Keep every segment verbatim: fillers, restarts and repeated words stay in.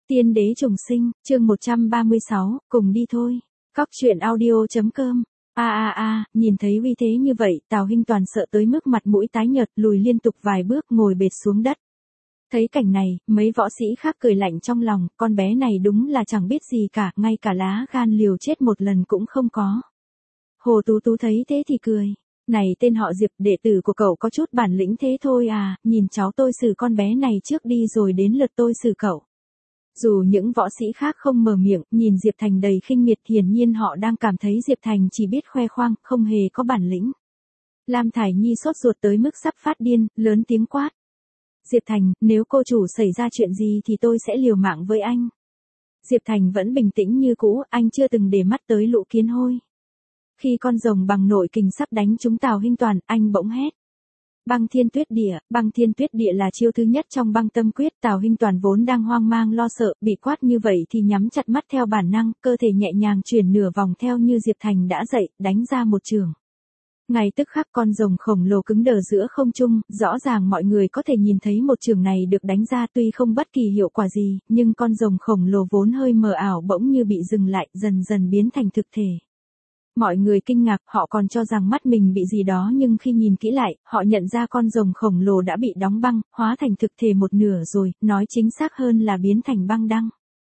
Tiên đế trùng sinh, chương một trăm ba mươi sáu, cùng đi thôi. Cóc truyện audio.com. A a a, nhìn thấy uy thế như vậy, Tào Hinh Toàn sợ tới mức mặt mũi tái nhợt, lùi liên tục vài bước ngồi bệt xuống đất. Thấy cảnh này, mấy võ sĩ khác cười lạnh trong lòng, con bé này đúng là chẳng biết gì cả, ngay cả lá gan liều chết một lần cũng không có. Hồ Tú Tú thấy thế thì cười. Này tên họ Diệp, đệ tử của cậu có chút bản lĩnh thế thôi à, nhìn cháu tôi xử con bé này trước đi rồi đến lượt tôi xử cậu. Dù những võ sĩ khác không mở miệng, nhìn Diệp Thành đầy khinh miệt, hiển nhiên họ đang cảm thấy Diệp Thành chỉ biết khoe khoang, không hề có bản lĩnh. Lam Thải Nhi sốt ruột tới mức sắp phát điên, lớn tiếng quát. Diệp Thành, nếu cô chủ xảy ra chuyện gì thì tôi sẽ liều mạng với anh. Diệp Thành vẫn bình tĩnh như cũ, anh chưa từng để mắt tới Lũ Kiến Hôi. Khi con rồng bằng nội kình sắp đánh trúng Tào Hinh Toàn, anh bỗng hét. Băng thiên tuyết địa, băng thiên tuyết địa là chiêu thứ nhất trong băng tâm quyết. Tào Hinh Toàn vốn đang hoang mang lo sợ, bị quát như vậy thì nhắm chặt mắt theo bản năng, cơ thể nhẹ nhàng chuyển nửa vòng theo như Diệp Thành đã dạy, đánh ra một chưởng. Ngay tức khắc con rồng khổng lồ cứng đờ giữa không trung, rõ ràng mọi người có thể nhìn thấy một chưởng này được đánh ra tuy không bất kỳ hiệu quả gì, nhưng con rồng khổng lồ vốn hơi mờ ảo bỗng như bị dừng lại, dần dần biến thành thực thể. Mọi người kinh ngạc, họ còn cho rằng mắt mình bị gì đó nhưng khi nhìn kỹ lại, họ nhận ra con rồng khổng lồ đã bị đóng băng, hóa thành thực thể một nửa rồi, nói chính xác hơn là biến thành băng đăng.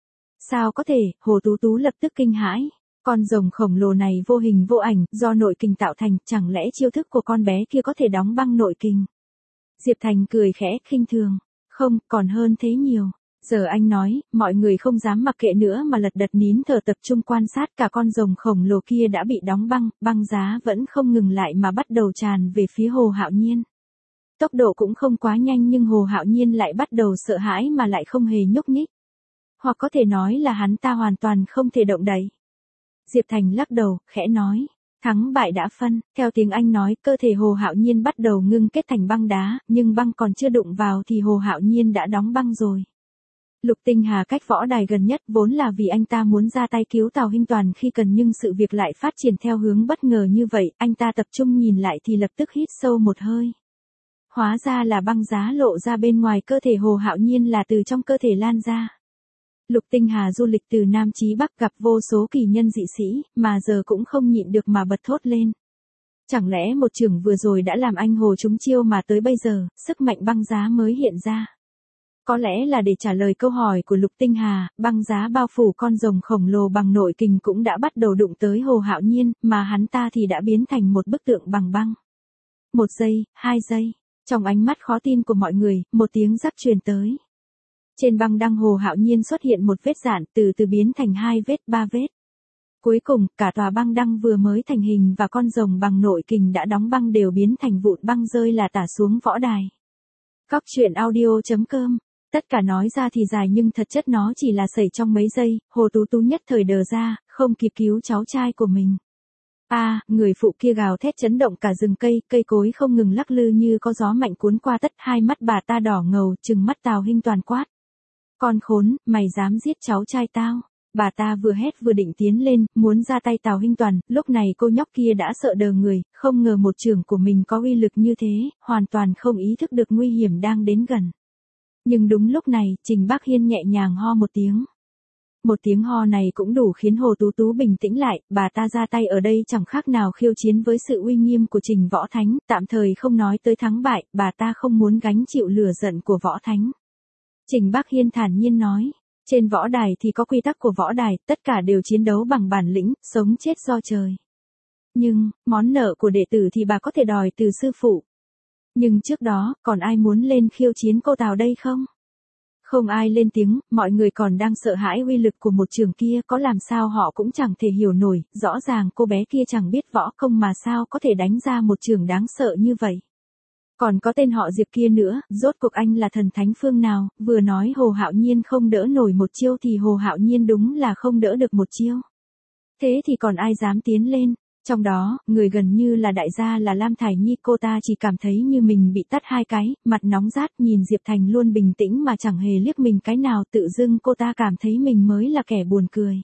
Sao có thể, Hồ Tú Tú lập tức kinh hãi. Con rồng khổng lồ này vô hình vô ảnh, do nội kình tạo thành, chẳng lẽ chiêu thức của con bé kia có thể đóng băng nội kình? Diệp Thành cười khẽ, khinh thường. Không, còn hơn thế nhiều. Giờ anh nói, mọi người không dám mặc kệ nữa mà lật đật nín thở tập trung quan sát, cả con rồng khổng lồ kia đã bị đóng băng, băng giá vẫn không ngừng lại mà bắt đầu tràn về phía Hồ Hạo Nhiên. Tốc độ cũng không quá nhanh nhưng Hồ Hạo Nhiên lại bắt đầu sợ hãi mà lại không hề nhúc nhích. Hoặc có thể nói là hắn ta hoàn toàn không thể động đậy. Diệp Thành lắc đầu, khẽ nói. Thắng bại đã phân, theo tiếng anh nói, cơ thể Hồ Hạo Nhiên bắt đầu ngưng kết thành băng đá, nhưng băng còn chưa đụng vào thì Hồ Hạo Nhiên đã đóng băng rồi. Lục Tinh Hà cách võ đài gần nhất vốn là vì anh ta muốn ra tay cứu Tào Hinh Toàn khi cần nhưng sự việc lại phát triển theo hướng bất ngờ như vậy, anh ta tập trung nhìn lại thì lập tức hít sâu một hơi. Hóa ra là băng giá lộ ra bên ngoài cơ thể Hồ Hạo Nhiên là từ trong cơ thể lan ra. Lục Tinh Hà du lịch từ Nam chí Bắc gặp vô số kỳ nhân dị sĩ, mà giờ cũng không nhịn được mà bật thốt lên. Chẳng lẽ một chưởng vừa rồi đã làm anh Hồ trúng chiêu mà tới bây giờ, sức mạnh băng giá mới hiện ra. Có lẽ là để trả lời câu hỏi của Lục Tinh Hà, băng giá bao phủ con rồng khổng lồ bằng nội kình cũng đã bắt đầu đụng tới Hồ Hạo Nhiên, mà hắn ta thì đã biến thành một bức tượng bằng băng. Một giây, hai giây, trong ánh mắt khó tin của mọi người, một tiếng rắc truyền tới. Trên băng đăng Hồ Hạo Nhiên xuất hiện một vết rạn, từ từ biến thành hai vết, ba vết. Cuối cùng, cả tòa băng đăng vừa mới thành hình và con rồng bằng nội kình đã đóng băng đều biến thành vụn băng rơi là tả xuống võ đài. Cóc truyện audio.com. Tất cả nói ra thì dài nhưng thật chất nó chỉ là xảy trong mấy giây, Hồ Tú Tú nhất thời đờ ra, không kịp cứu cháu trai của mình. A, à, người phụ kia gào thét chấn động cả rừng cây, cây cối không ngừng lắc lư như có gió mạnh cuốn qua tất, hai mắt bà ta đỏ ngầu, trừng mắt Tào Hinh Toàn quát. Con khốn, mày dám giết cháu trai tao. Bà ta vừa hét vừa định tiến lên, muốn ra tay Tào Hinh Toàn, lúc này cô nhóc kia đã sợ đờ người, không ngờ một chưởng của mình có uy lực như thế, hoàn toàn không ý thức được nguy hiểm đang đến gần. Nhưng đúng lúc này, Trình Bác Hiên nhẹ nhàng ho một tiếng. Một tiếng ho này cũng đủ khiến Hồ Tú Tú bình tĩnh lại, bà ta ra tay ở đây chẳng khác nào khiêu chiến với sự uy nghiêm của Trình Võ Thánh, tạm thời không nói tới thắng bại, bà ta không muốn gánh chịu lửa giận của Võ Thánh. Trình Bác Hiên thản nhiên nói, trên võ đài thì có quy tắc của võ đài, tất cả đều chiến đấu bằng bản lĩnh, sống chết do trời. Nhưng, món nợ của đệ tử thì bà có thể đòi từ sư phụ. Nhưng trước đó, còn ai muốn lên khiêu chiến cô Tào đây không? Không ai lên tiếng, mọi người còn đang sợ hãi uy lực của một trường kia, có làm sao họ cũng chẳng thể hiểu nổi, rõ ràng cô bé kia chẳng biết võ công mà sao có thể đánh ra một trường đáng sợ như vậy. Còn có tên họ Diệp kia nữa, rốt cuộc anh là thần thánh phương nào, vừa nói Hồ Hạo Nhiên không đỡ nổi một chiêu thì Hồ Hạo Nhiên đúng là không đỡ được một chiêu. Thế thì còn ai dám tiến lên? Trong đó, người gần như là đại gia là Lam Thải Nhi, cô ta chỉ cảm thấy như mình bị tát hai cái, mặt nóng rát, nhìn Diệp Thành luôn bình tĩnh mà chẳng hề liếc mình cái nào, tự dưng cô ta cảm thấy mình mới là kẻ buồn cười.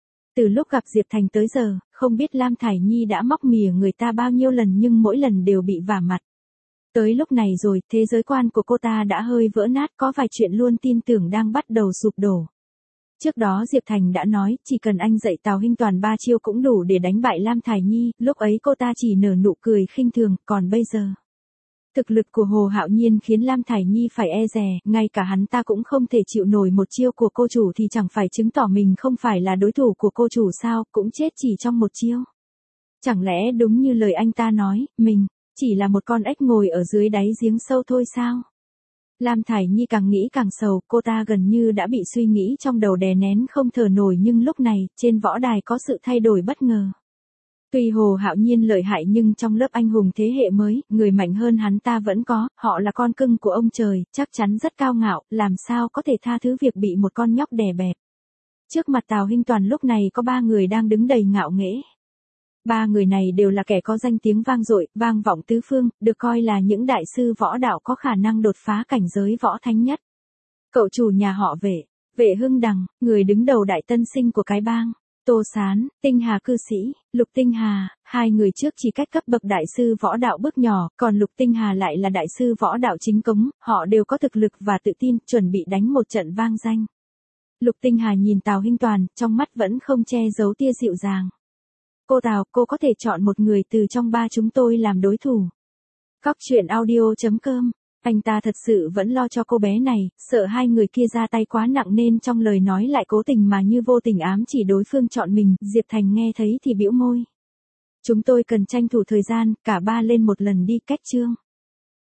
Từ lúc gặp Diệp Thành tới giờ, không biết Lam Thải Nhi đã móc mỉa người ta bao nhiêu lần nhưng mỗi lần đều bị vả mặt. Tới lúc này rồi, thế giới quan của cô ta đã hơi vỡ nát, có vài chuyện luôn tin tưởng đang bắt đầu sụp đổ. Trước đó Diệp Thành đã nói, chỉ cần anh dạy Tào Hinh Toàn ba chiêu cũng đủ để đánh bại Lam Thải Nhi, lúc ấy cô ta chỉ nở nụ cười khinh thường, còn bây giờ. Thực lực của Hồ Hạo Nhiên khiến Lam Thải Nhi phải e dè, ngay cả hắn ta cũng không thể chịu nổi một chiêu của cô chủ thì chẳng phải chứng tỏ mình không phải là đối thủ của cô chủ sao, cũng chết chỉ trong một chiêu. Chẳng lẽ đúng như lời anh ta nói, mình chỉ là một con ếch ngồi ở dưới đáy giếng sâu thôi sao? Lam Thải Nhi càng nghĩ càng sầu, cô ta gần như đã bị suy nghĩ trong đầu đè nén không thở nổi, nhưng lúc này, trên võ đài có sự thay đổi bất ngờ. Tuy Hồ Hạo Nhiên lợi hại nhưng trong lớp anh hùng thế hệ mới, người mạnh hơn hắn ta vẫn có, họ là con cưng của ông trời, chắc chắn rất cao ngạo, làm sao có thể tha thứ việc bị một con nhóc đè bẹp. Trước mặt Tào Hinh Toàn lúc này có ba người đang đứng đầy ngạo nghễ. Ba người này đều là kẻ có danh tiếng vang dội, vang vọng tứ phương, được coi là những đại sư võ đạo có khả năng đột phá cảnh giới võ thánh nhất. Cậu chủ nhà họ Vệ, Vệ Hưng Đằng, người đứng đầu đại tân sinh của cái bang. Tô Sán, Tinh Hà cư sĩ, Lục Tinh Hà, hai người trước chỉ cách cấp bậc đại sư võ đạo bước nhỏ, còn Lục Tinh Hà lại là đại sư võ đạo chính cống, họ đều có thực lực và tự tin, chuẩn bị đánh một trận vang danh. Lục Tinh Hà nhìn Tào Hinh Toàn, trong mắt vẫn không che giấu tia dịu dàng. Cô Tào, cô có thể chọn một người từ trong ba chúng tôi làm đối thủ. Cóc truyện audio chấm com. Anh ta thật sự vẫn lo cho cô bé này, sợ hai người kia ra tay quá nặng nên trong lời nói lại cố tình mà như vô tình ám chỉ đối phương chọn mình. Diệp Thành nghe thấy thì bĩu môi. Chúng tôi cần tranh thủ thời gian, cả ba lên một lần đi, cách chương.